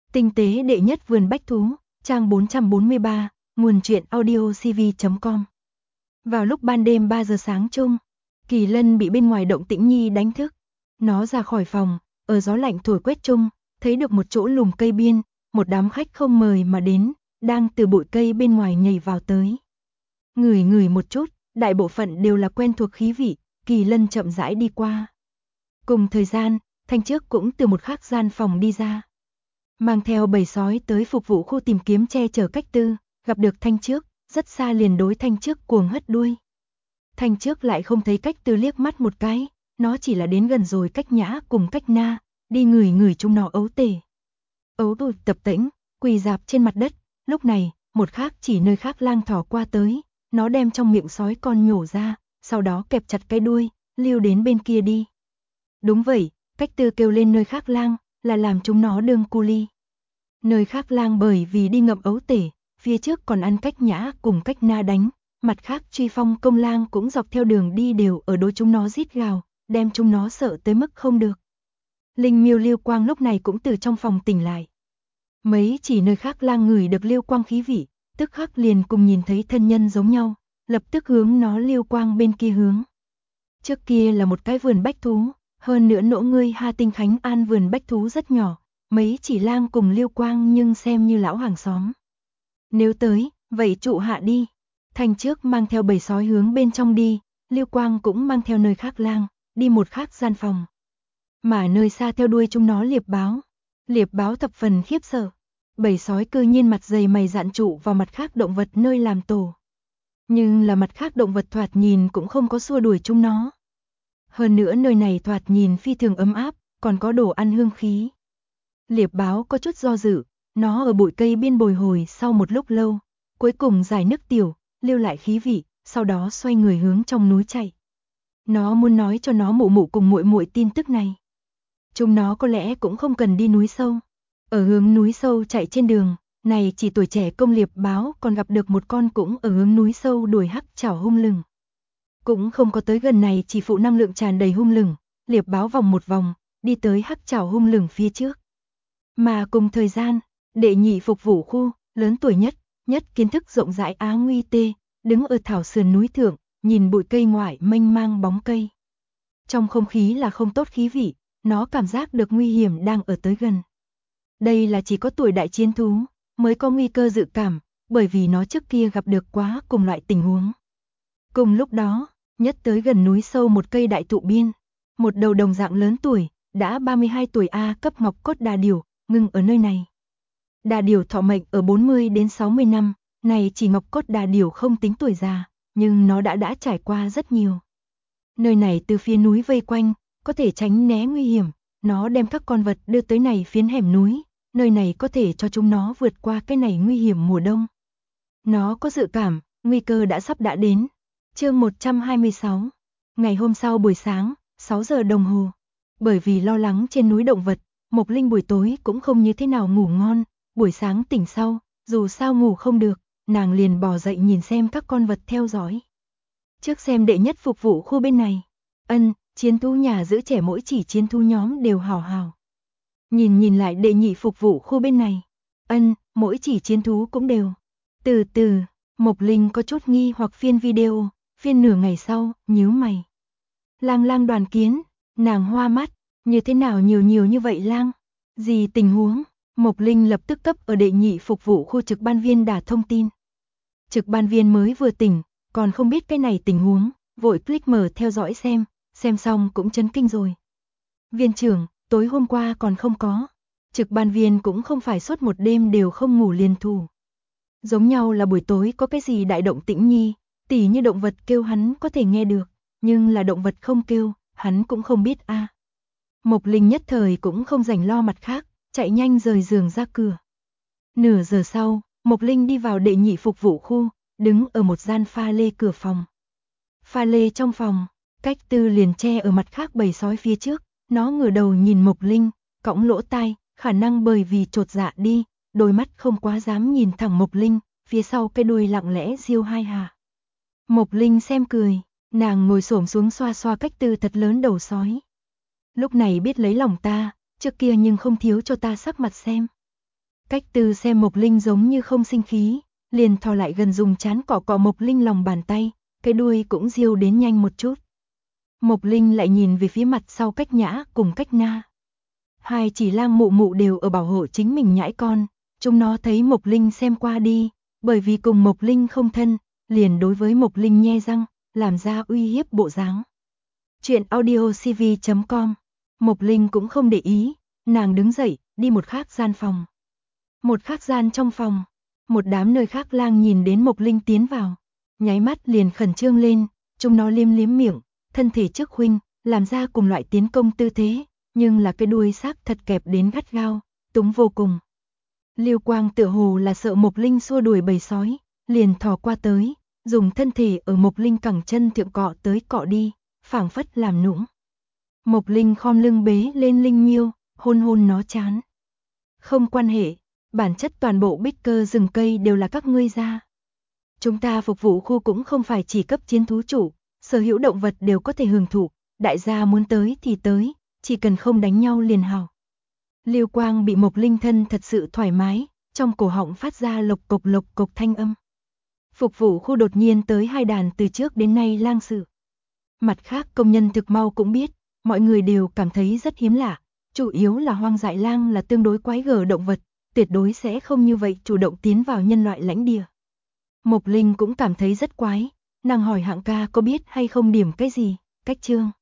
Tinh tế đệ nhất vườn bách thú, trang 443, nguồn truyện audiocv.com. Vào lúc ban đêm 3 giờ sáng chung, Kỳ Lân bị bên ngoài động tĩnh nhi đánh thức. Nó ra khỏi phòng, ở gió lạnh thổi quét chung, thấy được một chỗ lùm cây biên, một đám khách không mời mà đến, đang từ bụi cây bên ngoài nhảy vào tới. Ngửi ngửi một chút, đại bộ phận đều là quen thuộc khí vị, Kỳ Lân chậm rãi đi qua. Cùng thời gian, Thanh Trước cũng từ một khác gian phòng đi ra. Mang theo bầy sói tới phục vụ khu tìm kiếm che chở Cách Tư, gặp được Thanh Trước, rất xa liền đối Thanh Trước cuồng hất đuôi. Thanh Trước lại không thấy Cách Tư liếc mắt một cái, nó chỉ là đến gần rồi Cách Nhã cùng Cách Na, đi ngửi ngửi chúng nó ấu tể. Ấu tể tập tễnh, quỳ dạp trên mặt đất, lúc này, một khác chỉ nơi khác lang thỏ qua tới, nó đem trong miệng sói con nhổ ra, sau đó kẹp chặt cái đuôi, lưu đến bên kia đi. Đúng vậy, Cách Tư kêu lên nơi khác lang, là làm chúng nó đương cu ly. Nơi khác lang bởi vì đi ngậm ấu tể, phía trước còn ăn Cách Nhã cùng Cách Na đánh, mặt khác Truy Phong công lang cũng dọc theo đường đi đều ở đối chúng nó rít gào, đem chúng nó sợ tới mức không được. Linh Miêu Liêu Quang lúc này cũng từ trong phòng tỉnh lại. Mấy chỉ nơi khác lang ngửi được Liêu Quang khí vị, tức khắc liền cùng nhìn thấy thân nhân giống nhau, lập tức hướng nó Liêu Quang bên kia hướng. Trước kia là một cái vườn bách thú, hơn nữa nỗ ngươi Ha Tinh Khánh An vườn bách thú rất nhỏ, mấy chỉ lang cùng Liêu Quang nhưng xem như lão hàng xóm. Nếu tới, vậy trụ hạ đi. Thanh Trước mang theo bầy sói hướng bên trong đi, Liêu Quang cũng mang theo nơi khác lang, đi một khác gian phòng. Mà nơi xa theo đuôi chúng nó Liệp báo thập phần khiếp sợ. Bầy sói cư nhiên mặt dày mày dạn trụ vào mặt khác động vật nơi làm tổ. Nhưng là mặt khác động vật thoạt nhìn cũng không có xua đuổi chúng nó. Hơn nữa nơi này thoạt nhìn phi thường ấm áp, còn có đồ ăn hương khí. Liệp báo có chút do dự, nó ở bụi cây biên bồi hồi sau một lúc lâu, cuối cùng giải nước tiểu, lưu lại khí vị, sau đó xoay người hướng trong núi chạy. Nó muốn nói cho nó mụ mụ cùng muội muội tin tức này. Chúng nó có lẽ cũng không cần đi núi sâu. Ở hướng núi sâu chạy trên đường, này chỉ tuổi trẻ công liệp báo còn gặp được một con cũng ở hướng núi sâu đuổi hắc chảo hung lừng. Cũng không có tới gần này chỉ phụ năng lượng tràn đầy hung lừng, liệp báo vòng một vòng, đi tới hắc chảo hung lừng phía trước. Mà cùng thời gian, đệ nhị phục vụ khu, lớn tuổi nhất kiến thức rộng rãi Á Nguy Tê, đứng ở thảo sườn núi thượng, nhìn bụi cây ngoại mênh mang bóng cây. Trong không khí là không tốt khí vị, nó cảm giác được nguy hiểm đang ở tới gần. Đây là chỉ có tuổi đại chiến thú, mới có nguy cơ dự cảm, bởi vì nó trước kia gặp được quá cùng loại tình huống. Cùng lúc đó, nhất tới gần núi sâu một cây đại thụ biên, một đầu đồng dạng lớn tuổi, đã 32 tuổi A cấp ngọc cốt đà điểu, ngừng ở nơi này. Đà điểu thọ mệnh ở 40 đến 60 năm, này chỉ ngọc cốt đà điểu không tính tuổi già, nhưng nó đã trải qua rất nhiều. Nơi này từ phía núi vây quanh, có thể tránh né nguy hiểm, nó đem các con vật đưa tới này phiến hẻm núi, nơi này có thể cho chúng nó vượt qua cái này nguy hiểm mùa đông. Nó có dự cảm, nguy cơ đã đến. Chương 126. Ngày hôm sau buổi sáng, 6 giờ đồng hồ. Bởi vì lo lắng trên núi động vật, Mộc Linh buổi tối cũng không như thế nào ngủ ngon, buổi sáng tỉnh sau, dù sao ngủ không được, nàng liền bò dậy nhìn xem các con vật theo dõi. Trước xem đệ nhất phục vụ khu bên này. Chiến thú nhà giữ trẻ mỗi chỉ chiến thú nhóm đều hào hào. Nhìn lại đệ nhị phục vụ khu bên này. Mỗi chỉ chiến thú cũng đều. Từ từ, Mộc Linh có chút nghi hoặc phiên video, phiên nửa ngày sau, nhíu mày. Lang đoàn kiến, nàng hoa mắt, như thế nào nhiều như vậy lang? Gì tình huống? Mộc Linh lập tức cấp ở đệ nhị phục vụ khu trực ban viên đả thông tin. Trực ban viên mới vừa tỉnh, còn không biết cái này tình huống, vội click mở theo dõi xem xong cũng chấn kinh rồi. Viên trưởng, tối hôm qua còn không có. Trực ban viên cũng không phải suốt một đêm đều không ngủ liền thủ. Giống nhau là buổi tối có cái gì đại động tĩnh nhi, tỉ như động vật kêu hắn có thể nghe được, nhưng là động vật không kêu, hắn cũng không biết a. Mộc Linh nhất thời cũng không rảnh lo mặt khác, chạy nhanh rời giường ra cửa. Nửa giờ sau, Mộc Linh đi vào đệ nhị phục vụ khu, đứng ở một gian pha lê cửa phòng. Pha lê trong phòng, Cách Tư liền che ở mặt khác bầy sói phía trước, nó ngửa đầu nhìn Mộc Linh, cõng lỗ tai, khả năng bởi vì chột dạ đi, đôi mắt không quá dám nhìn thẳng Mộc Linh, phía sau cái đuôi lặng lẽ riêu hai hạ. Mộc Linh xem cười, nàng ngồi xổm xuống xoa xoa Cách Tư thật lớn đầu sói. Lúc này biết lấy lòng ta, trước kia nhưng không thiếu cho ta sắc mặt xem. Cách Tư xem Mộc Linh giống như không sinh khí, liền thò lại gần dùng trán cọ cọ Mộc Linh lòng bàn tay, cái đuôi cũng diêu đến nhanh một chút. Mộc Linh lại nhìn về phía mặt sau Cách Nhã cùng Cách Na. Hai chỉ lang mụ mụ đều ở bảo hộ chính mình nhãi con, chúng nó thấy Mộc Linh xem qua đi, bởi vì cùng Mộc Linh không thân, liền đối với Mộc Linh nhe răng, làm ra uy hiếp bộ dáng. Chuyện audiocv.com. Mộc Linh cũng không để ý, nàng đứng dậy, đi một khác gian phòng. Một khác gian trong phòng, một đám nơi khác lang nhìn đến Mộc Linh tiến vào, nháy mắt liền khẩn trương lên, chúng nó liếm liếm miệng, thân thể trước khuynh, làm ra cùng loại tiến công tư thế, nhưng là cái đuôi xác thật kẹp đến gắt gao, túng vô cùng. Lưu Quang tựa hồ là sợ Mộc Linh xua đuổi bầy sói, liền thò qua tới, dùng thân thể ở Mộc Linh cẳng chân thượng cọ tới cọ đi, phảng phất làm nũng. Mộc Linh khom lưng bế lên Linh Miêu, hôn hôn nó chán. Không quan hệ, bản chất toàn bộ bích cơ rừng cây đều là các ngươi ra. Chúng ta phục vụ khu cũng không phải chỉ cấp chiến thú chủ, sở hữu động vật đều có thể hưởng thụ, đại gia muốn tới thì tới, chỉ cần không đánh nhau liền hào. Lưu Quang bị Mộc Linh thân thật sự thoải mái, trong cổ họng phát ra lộc cộc thanh âm. Phục vụ khu đột nhiên tới hai đàn từ trước đến nay lang sự. Mặt khác công nhân thực mau cũng biết, mọi người đều cảm thấy rất hiếm lạ, chủ yếu là hoang dại lang là tương đối quái gở động vật, tuyệt đối sẽ không như vậy chủ động tiến vào nhân loại lãnh địa. Mộc Linh cũng cảm thấy rất quái, nàng hỏi Hạng ca có biết hay không điểm cái gì, Cách Trương.